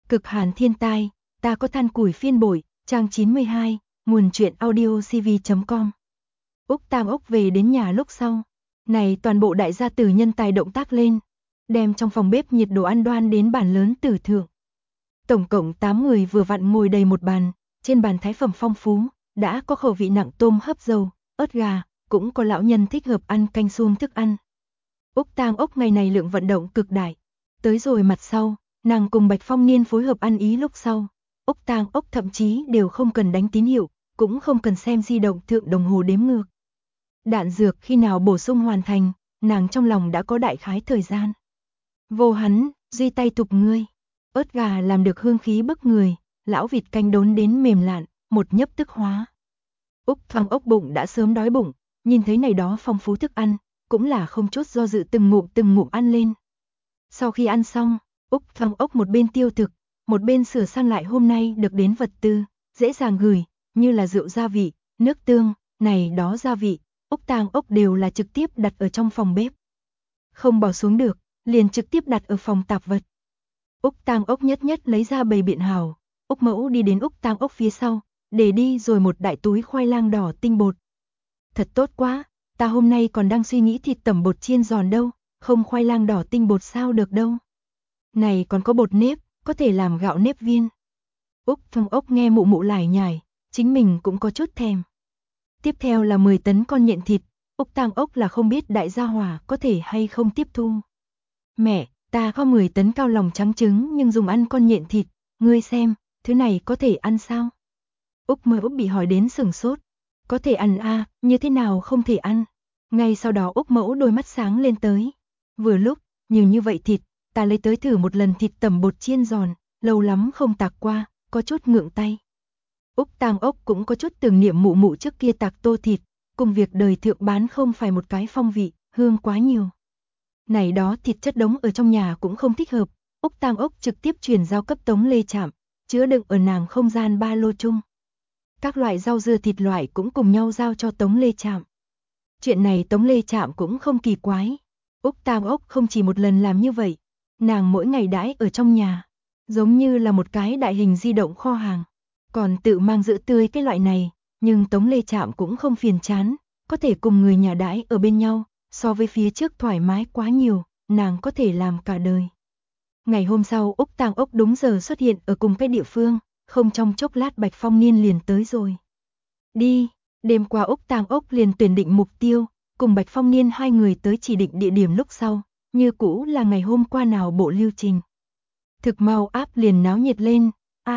Cực hàn thiên tai, ta có than củi phiên bội, trang 92, nguồn truyện audio cv.com. Úc Tam Ốc về đến nhà lúc sau. Này toàn bộ đại gia tử nhân tài động tác lên, đem trong phòng bếp nhiệt đồ ăn đoan đến bàn lớn tử thượng. Tổng cộng 8 người vừa vặn ngồi đầy một bàn, trên bàn thái phẩm phong phú, đã có khẩu vị nặng tôm hấp dầu, ớt gà, cũng có lão nhân thích hợp ăn canh sum thức ăn. Úc Tam Ốc ngày này lượng vận động cực đại. Tới rồi mặt sau, nàng cùng Bạch Phong Niên phối hợp ăn ý lúc sau. Úc Tam Ốc thậm chí đều không cần đánh tín hiệu, cũng không cần xem di động thượng đồng hồ đếm ngược. Đạn dược khi nào bổ sung hoàn thành, nàng trong lòng đã có đại khái thời gian. Vô hắn, duy tay thục ngươi. Ớt gà làm được hương khí bức người, lão vịt canh đốn đến mềm lạn, một nhấp tức hóa. Úc Tam Ốc bụng đã sớm đói bụng, nhìn thấy này đó phong phú thức ăn, cũng là không chút do dự từng ngụm ăn lên. Sau khi ăn xong, Úc Tam Ốc một bên tiêu thực, một bên sửa sang lại hôm nay được đến vật tư, dễ dàng gửi, như là rượu gia vị, nước tương, này đó gia vị, Úc Tam Ốc đều là trực tiếp đặt ở trong phòng bếp. Không bỏ xuống được, liền trực tiếp đặt ở phòng tạp vật. Úc Tam Ốc nhất lấy ra bày biện hào, Úc Mẫu đi đến Úc Tam Ốc phía sau, để đi rồi một đại túi khoai lang đỏ tinh bột. Thật tốt quá, ta hôm nay còn đang suy nghĩ thịt tẩm bột chiên giòn đâu, không khoai lang đỏ tinh bột sao được đâu. Này còn có bột nếp, có thể làm gạo nếp viên. Úc Tam Ốc nghe mụ mụ lải nhải, chính mình cũng có chút thèm. Tiếp theo là 10 tấn con nhện thịt, Úc Tam Ốc là không biết đại gia hỏa có thể hay không tiếp thu. Mẹ, ta có 10 tấn cao lòng trắng trứng nhưng dùng ăn con nhện thịt, ngươi xem, thứ này có thể ăn sao? Úc Mẫu bị hỏi đến sửng sốt. Có thể ăn à, như thế nào không thể ăn? Ngay sau đó Úc Mẫu đôi mắt sáng lên tới. Vừa lúc, như vậy thịt, ta lấy tới thử một lần thịt tẩm bột chiên giòn, lâu lắm không tạc qua, có chút ngượng tay. Úc Tam Ốc cũng có chút tưởng niệm mụ mụ trước kia tạc tô thịt, cùng việc đời thượng bán không phải một cái phong vị, hương quá nhiều. Này đó thịt chất đống ở trong nhà cũng không thích hợp, Úc Tam Ốc trực tiếp chuyển giao cấp Tống Lê Trạm, chứa đựng ở nàng không gian ba lô chung. Các loại rau dưa thịt loại cũng cùng nhau giao cho Tống Lê Trạm. Chuyện này Tống Lê Trạm cũng không kỳ quái. Úc Tam Ốc không chỉ một lần làm như vậy, nàng mỗi ngày đãi ở trong nhà, giống như là một cái đại hình di động kho hàng, còn tự mang giữ tươi cái loại này, nhưng Tống Lê Trạm cũng không phiền chán, có thể cùng người nhà đãi ở bên nhau, so với phía trước thoải mái quá nhiều, nàng có thể làm cả đời. Ngày hôm sau Úc Tam Ốc đúng giờ xuất hiện ở cùng cái địa phương, không trong chốc lát Bạch Phong Niên liền tới rồi. Đi, đêm qua Úc Tam Ốc liền tuyển định mục tiêu, cùng Bạch Phong Niên hai người tới chỉ định địa điểm lúc sau, như cũ là ngày hôm qua nào bộ lưu trình. Thực mau áp liền náo nhiệt lên,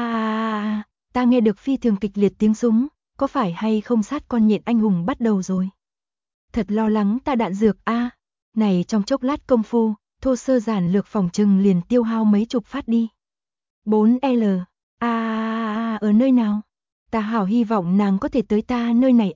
ta nghe được phi thường kịch liệt tiếng súng, có phải hay không sát con nhện anh hùng bắt đầu rồi? Thật lo lắng ta đạn dược này trong chốc lát công phu, thô sơ giản lược phòng trừng liền tiêu hao mấy chục phát đi. 4L, ở nơi nào? Ta hảo hy vọng nàng có thể tới ta nơi này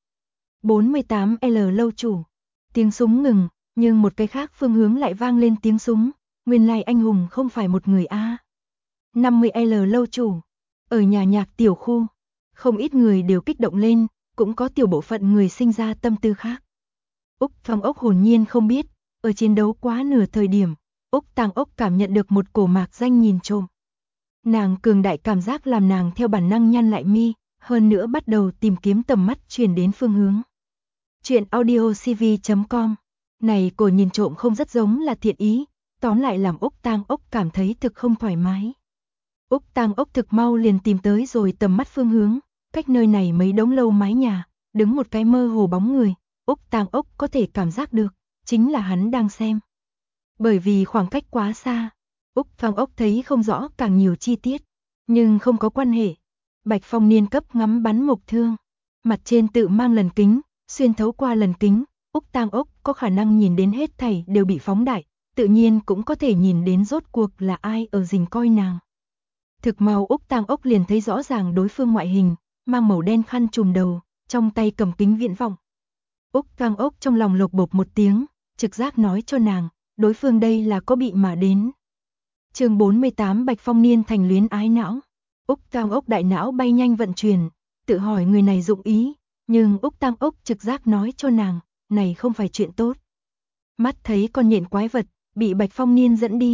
48L lâu chủ. Tiếng súng ngừng, nhưng một cái khác phương hướng lại vang lên tiếng súng, nguyên lai anh hùng không phải một người 50L lâu chủ. Ở nhà nhạc tiểu khu, không ít người đều kích động lên, cũng có tiểu bộ phận người sinh ra tâm tư khác. Úc Tam Ốc hồn nhiên không biết, ở chiến đấu quá nửa thời điểm, Úc Tam Ốc cảm nhận được một cổ mạc danh nhìn trộm. Nàng cường đại cảm giác làm nàng theo bản năng nhăn lại mi, hơn nữa bắt đầu tìm kiếm tầm mắt truyền đến phương hướng. Chuyện audio cv.com. Này cổ nhìn trộm không rất giống là thiện ý, tóm lại làm Úc Tam Ốc cảm thấy thực không thoải mái. Úc Tam Ốc thực mau liền tìm tới rồi tầm mắt phương hướng, cách nơi này mấy đống lâu mái nhà, đứng một cái mơ hồ bóng người, Úc Tam Ốc có thể cảm giác được, chính là hắn đang xem. Bởi vì khoảng cách quá xa, Úc Tam Ốc thấy không rõ càng nhiều chi tiết, nhưng không có quan hệ. Bạch Phong Niên cấp ngắm bắn mục thương, mặt trên tự mang lần kính, xuyên thấu qua lần kính, Úc Tam Ốc có khả năng nhìn đến hết thảy đều bị phóng đại, tự nhiên cũng có thể nhìn đến rốt cuộc là ai ở rình coi nàng. Thực mau Úc Tam Ốc liền thấy rõ ràng đối phương ngoại hình, mang màu đen khăn trùm đầu, trong tay cầm kính viễn vọng. Úc Tam Ốc trong lòng lột bột một tiếng, trực giác nói cho nàng, đối phương đây là có bị mà đến. Chương 48 Bạch Phong Niên thành luyến ái não. Úc Tam Ốc đại não bay nhanh vận chuyển, tự hỏi người này dụng ý, nhưng Úc Tam Ốc trực giác nói cho nàng, này không phải chuyện tốt. Mắt thấy con nhện quái vật, bị Bạch Phong Niên dẫn đi,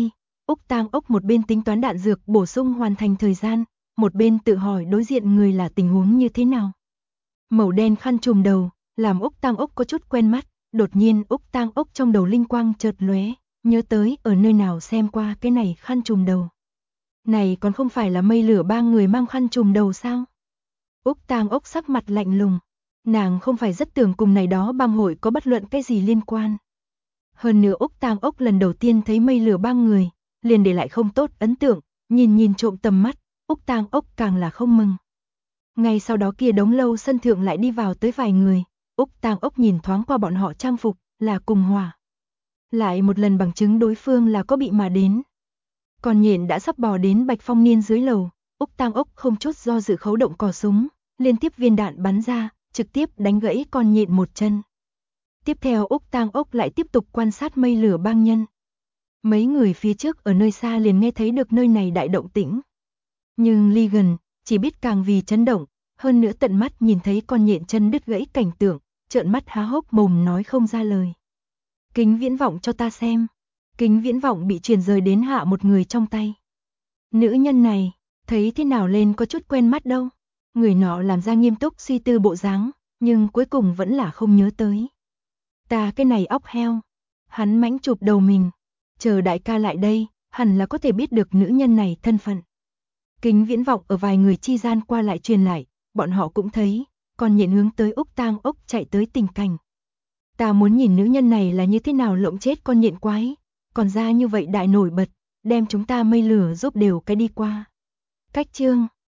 Úc Tang Ốc một bên tính toán đạn dược bổ sung hoàn thành thời gian, một bên tự hỏi đối diện người là tình huống như thế nào. Màu đen khăn trùm đầu, làm Úc Tang Ốc có chút quen mắt, đột nhiên Úc Tang Ốc trong đầu linh quang chợt lóe, nhớ tới ở nơi nào xem qua cái này khăn trùm đầu. Này còn không phải là mây lửa ba người mang khăn trùm đầu sao? Úc Tang Ốc sắc mặt lạnh lùng, nàng không phải rất tưởng cùng này đó bang hội có bất luận cái gì liên quan. Hơn nữa Úc Tang Ốc lần đầu tiên thấy mây lửa bang người, liền để lại không tốt ấn tượng, nhìn trộm tầm mắt, Úc Tang Ốc càng là không mừng. Ngay sau đó kia đống lâu sân thượng lại đi vào tới vài người, Úc Tang Ốc nhìn thoáng qua bọn họ trang phục, là cùng hỏa. Lại một lần bằng chứng đối phương là có bị mà đến. Còn nhện đã sắp bò đến Bạch Phong Niên dưới lầu, Úc Tang Ốc không chút do dự khấu động cò súng, liên tiếp viên đạn bắn ra, trực tiếp đánh gãy con nhện một chân. Tiếp theo Úc Tang Ốc lại tiếp tục quan sát mây lửa bang nhân. Mấy người phía trước ở nơi xa liền nghe thấy được nơi này đại động tĩnh. Nhưng ly gần, chỉ biết càng vì chấn động, hơn nữa tận mắt nhìn thấy con nhện chân đứt gãy cảnh tượng, trợn mắt há hốc mồm nói không ra lời. Kính viễn vọng cho ta xem. Kính viễn vọng bị truyền rời đến hạ một người trong tay. Nữ nhân này, thấy thế nào lên có chút quen mắt đâu. Người nọ làm ra nghiêm túc suy tư bộ dáng, nhưng cuối cùng vẫn là không nhớ tới. Ta cái này óc heo. Hắn mãnh chụp đầu mình. Chờ đại ca lại đây, hẳn là có thể biết được nữ nhân này thân phận. Kính viễn vọng ở vài người chi gian qua lại truyền lại, bọn họ cũng thấy, còn nhện hướng tới Úc Tang Ốc chạy tới tình cảnh. Ta muốn nhìn nữ nhân này là như thế nào lộng chết con nhện quái, còn ra như vậy đại nổi bật, đem chúng ta mây lửa giúp đều cái đi qua. Cách chương